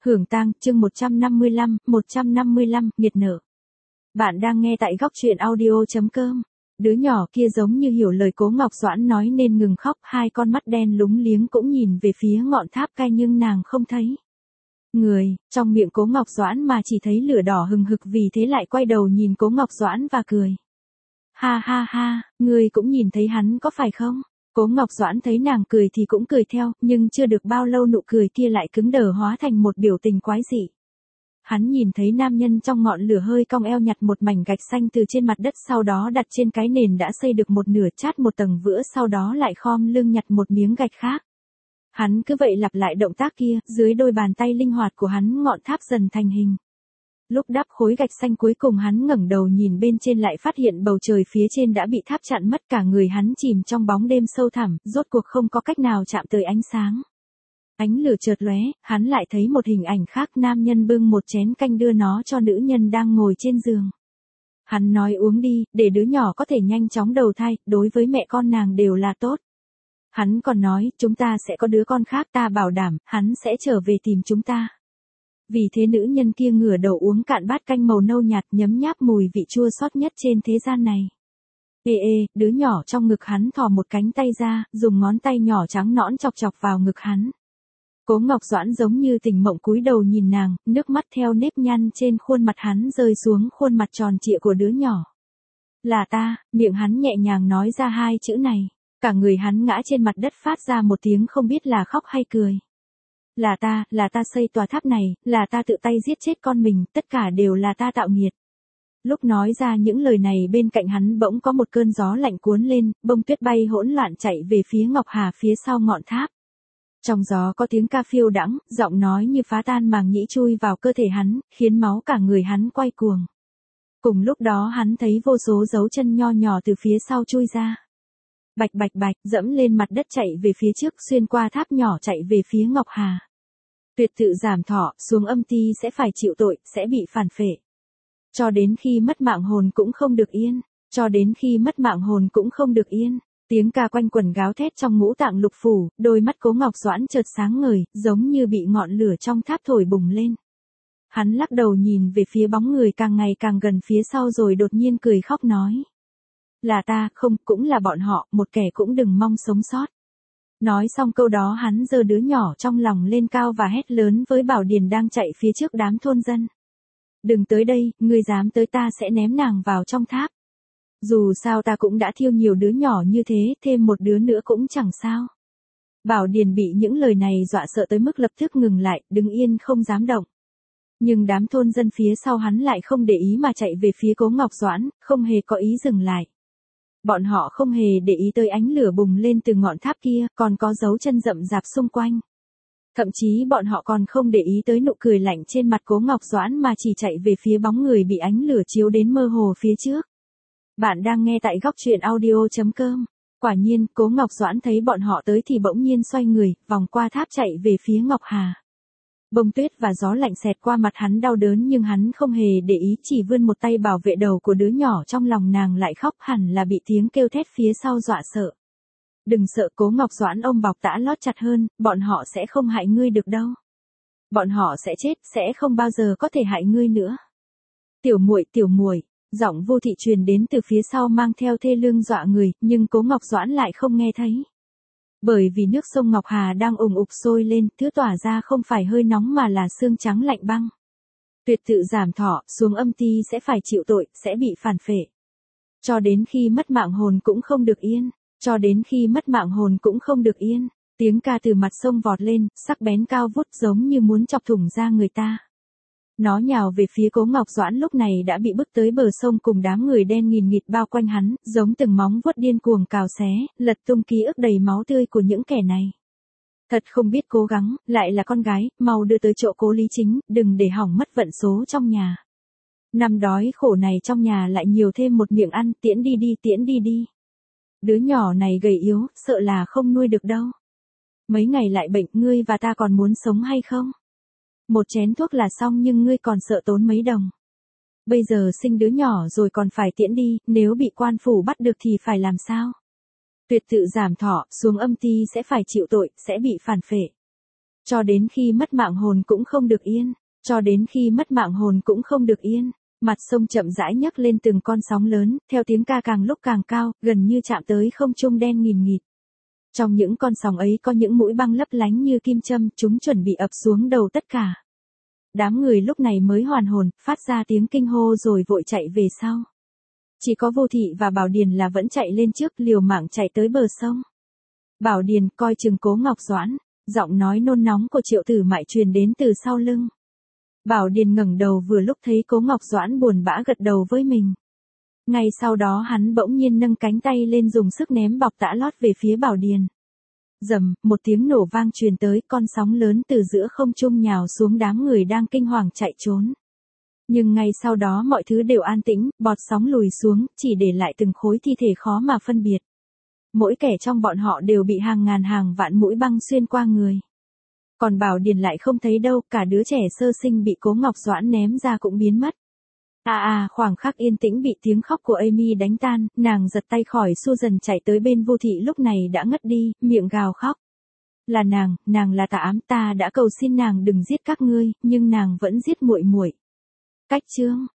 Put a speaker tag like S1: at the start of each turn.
S1: Hưởng tang, chương 155, nghiệt nợ. Bạn đang nghe tại góc truyện audio.com. Đứa nhỏ kia giống như hiểu lời Cố Ngọc Doãn nói nên ngừng khóc, hai con mắt đen lúng liếng cũng nhìn về phía ngọn tháp cai nhưng nàng không thấy người, trong miệng Cố Ngọc Doãn mà chỉ thấy lửa đỏ hừng hực, vì thế lại quay đầu nhìn Cố Ngọc Doãn và cười. Ha ha ha, ngươi cũng nhìn thấy hắn có phải không? Cố Ngọc Doãn thấy nàng cười thì cũng cười theo, nhưng chưa được bao lâu nụ cười kia lại cứng đờ hóa thành một biểu tình quái dị. Hắn nhìn thấy nam nhân trong ngọn lửa hơi cong eo nhặt một mảnh gạch xanh từ trên mặt đất, sau đó đặt trên cái nền đã xây được một nửa, chát một tầng vữa, sau đó lại khom lưng nhặt một miếng gạch khác. Hắn cứ vậy lặp lại động tác kia, dưới đôi bàn tay linh hoạt của hắn ngọn tháp dần thành hình. Lúc đắp khối gạch xanh cuối cùng hắn ngẩng đầu nhìn bên trên lại phát hiện bầu trời phía trên đã bị tháp chặn mất, cả người hắn chìm trong bóng đêm sâu thẳm, rốt cuộc không có cách nào chạm tới ánh sáng. Ánh lửa chợt lóe, hắn lại thấy một hình ảnh khác, nam nhân bưng một chén canh đưa nó cho nữ nhân đang ngồi trên giường. Hắn nói uống đi, để đứa nhỏ có thể nhanh chóng đầu thai, đối với mẹ con nàng đều là tốt. Hắn còn nói, chúng ta sẽ có đứa con khác, ta bảo đảm, hắn sẽ trở về tìm chúng ta. Vì thế nữ nhân kia ngửa đầu uống cạn bát canh màu nâu nhạt, nhấm nháp mùi vị chua xót nhất trên thế gian này. Đứa nhỏ trong ngực hắn thò một cánh tay ra, dùng ngón tay nhỏ trắng nõn chọc chọc vào ngực hắn. Cố Ngọc Doãn giống như tỉnh mộng cúi đầu nhìn nàng, nước mắt theo nếp nhăn trên khuôn mặt hắn rơi xuống khuôn mặt tròn trịa của đứa nhỏ. Là ta, miệng hắn nhẹ nhàng nói ra hai chữ này, cả người hắn ngã trên mặt đất phát ra một tiếng không biết là khóc hay cười. Là ta xây tòa tháp này, là ta tự tay giết chết con mình, tất cả đều là ta tạo nghiệt. Lúc nói ra những lời này bên cạnh hắn bỗng có một cơn gió lạnh cuốn lên, bông tuyết bay hỗn loạn chạy về phía Ngọc Hà phía sau ngọn tháp. Trong gió có tiếng ca phiêu đãng, giọng nói như phá tan màng nhĩ chui vào cơ thể hắn, khiến máu cả người hắn quay cuồng. Cùng lúc đó hắn thấy vô số dấu chân nho nhỏ từ phía sau chui ra. Bạch bạch bạch, dẫm lên mặt đất chạy về phía trước, xuyên qua tháp nhỏ chạy về phía Ngọc Hà. Tuyệt tự giảm thọ, xuống âm ti sẽ phải chịu tội, sẽ bị phản phệ. Cho đến khi mất mạng hồn cũng không được yên. Cho đến khi mất mạng hồn cũng không được yên. Tiếng ca quanh quẩn gáo thét trong ngũ tạng lục phủ, đôi mắt Cố Ngọc Doãn chợt sáng ngời, giống như bị ngọn lửa trong tháp thổi bùng lên. Hắn lắc đầu nhìn về phía bóng người càng ngày càng gần phía sau rồi đột nhiên cười khóc nói. Là ta, không, cũng là bọn họ, một kẻ cũng đừng mong sống sót. Nói xong câu đó hắn giơ đứa nhỏ trong lòng lên cao và hét lớn với Bảo Điền đang chạy phía trước đám thôn dân. Đừng tới đây, ngươi dám tới ta sẽ ném nàng vào trong tháp. Dù sao ta cũng đã thiêu nhiều đứa nhỏ như thế, thêm một đứa nữa cũng chẳng sao. Bảo Điền bị những lời này dọa sợ tới mức lập tức ngừng lại, đứng yên không dám động. Nhưng đám thôn dân phía sau hắn lại không để ý mà chạy về phía Cố Ngọc Doãn, không hề có ý dừng lại. Bọn họ không hề để ý tới ánh lửa bùng lên từ ngọn tháp kia, còn có dấu chân rậm rạp xung quanh. Thậm chí bọn họ còn không để ý tới nụ cười lạnh trên mặt Cố Ngọc Doãn mà chỉ chạy về phía bóng người bị ánh lửa chiếu đến mơ hồ phía trước. Bạn đang nghe tại góc truyện audio.com. Quả nhiên, Cố Ngọc Doãn thấy bọn họ tới thì bỗng nhiên xoay người, vòng qua tháp chạy về phía Ngọc Hà. Bông tuyết và gió lạnh xẹt qua mặt hắn đau đớn nhưng hắn không hề để ý, chỉ vươn một tay bảo vệ đầu của đứa nhỏ trong lòng nàng lại khóc, hẳn là bị tiếng kêu thét phía sau dọa sợ. Đừng sợ, Cố Ngọc Doãn ôm bọc tã lót chặt hơn, bọn họ sẽ không hại ngươi được đâu. Bọn họ sẽ chết, sẽ không bao giờ có thể hại ngươi nữa. Tiểu muội, giọng Vô Thị truyền đến từ phía sau mang theo thê lương dọa người, nhưng Cố Ngọc Doãn lại không nghe thấy. Bởi vì nước sông Ngọc Hà đang ùn ục sôi lên, thứ tỏa ra không phải hơi nóng mà là sương trắng lạnh băng. Tuyệt tự giảm thọ, xuống âm ti sẽ phải chịu tội, sẽ bị phản phệ. Cho đến khi mất mạng hồn cũng không được yên. Cho đến khi mất mạng hồn cũng không được yên. Tiếng ca từ mặt sông vọt lên, sắc bén cao vút giống như muốn chọc thủng da người ta. Nó nhào về phía Cố Ngọc Doãn lúc này đã bị bức tới bờ sông cùng đám người đen nghìn nghịt bao quanh hắn, giống từng móng vuốt điên cuồng cào xé, lật tung ký ức đầy máu tươi của những kẻ này. Thật không biết cố gắng, lại là con gái, mau đưa tới chỗ Cố Lý Chính, đừng để hỏng mất vận số trong nhà. Năm đói khổ này trong nhà lại nhiều thêm một miệng ăn, tiễn đi đi. Đứa nhỏ này gầy yếu, sợ là không nuôi được đâu. Mấy ngày lại bệnh, ngươi và ta còn muốn sống hay không? Một chén thuốc là xong nhưng ngươi còn sợ tốn mấy đồng. Bây giờ sinh đứa nhỏ rồi còn phải tiễn đi, nếu bị quan phủ bắt được thì phải làm sao? Tuyệt tự giảm thọ, xuống âm ti sẽ phải chịu tội, sẽ bị phản phệ. Cho đến khi mất mạng hồn cũng không được yên. Cho đến khi mất mạng hồn cũng không được yên. Mặt sông chậm rãi nhấc lên từng con sóng lớn, theo tiếng ca càng lúc càng cao, gần như chạm tới không trung đen nghìn nghịt. Trong những con sóng ấy có những mũi băng lấp lánh như kim châm, chúng chuẩn bị ập xuống đầu tất cả. Đám người lúc này mới hoàn hồn, phát ra tiếng kinh hô rồi vội chạy về sau. Chỉ có Vô Thị và Bảo Điền là vẫn chạy lên trước, liều mạng chạy tới bờ sông. Bảo Điền coi chừng Cố Ngọc Doãn, giọng nói nôn nóng của Triệu Tử Mại truyền đến từ sau lưng. Bảo Điền ngẩng đầu vừa lúc thấy Cố Ngọc Doãn buồn bã gật đầu với mình. Ngay sau đó hắn bỗng nhiên nâng cánh tay lên dùng sức ném bọc tã lót về phía Bảo Điền. Rầm, một tiếng nổ vang truyền tới, con sóng lớn từ giữa không trung nhào xuống đám người đang kinh hoàng chạy trốn. Nhưng ngay sau đó mọi thứ đều an tĩnh, bọt sóng lùi xuống, chỉ để lại từng khối thi thể khó mà phân biệt. Mỗi kẻ trong bọn họ đều bị hàng ngàn hàng vạn mũi băng xuyên qua người. Còn Bảo Điền lại không thấy đâu, cả đứa trẻ sơ sinh bị Cố Ngọc Doãn ném ra cũng biến mất. Khoảng khắc yên tĩnh bị tiếng khóc của Amy đánh tan, nàng giật tay khỏi Susan chạy tới bên Vô Thị lúc này đã ngất đi, miệng gào khóc. Là nàng là tà ám, ta đã cầu xin nàng đừng giết các ngươi, nhưng nàng vẫn giết muội muội. Cách chương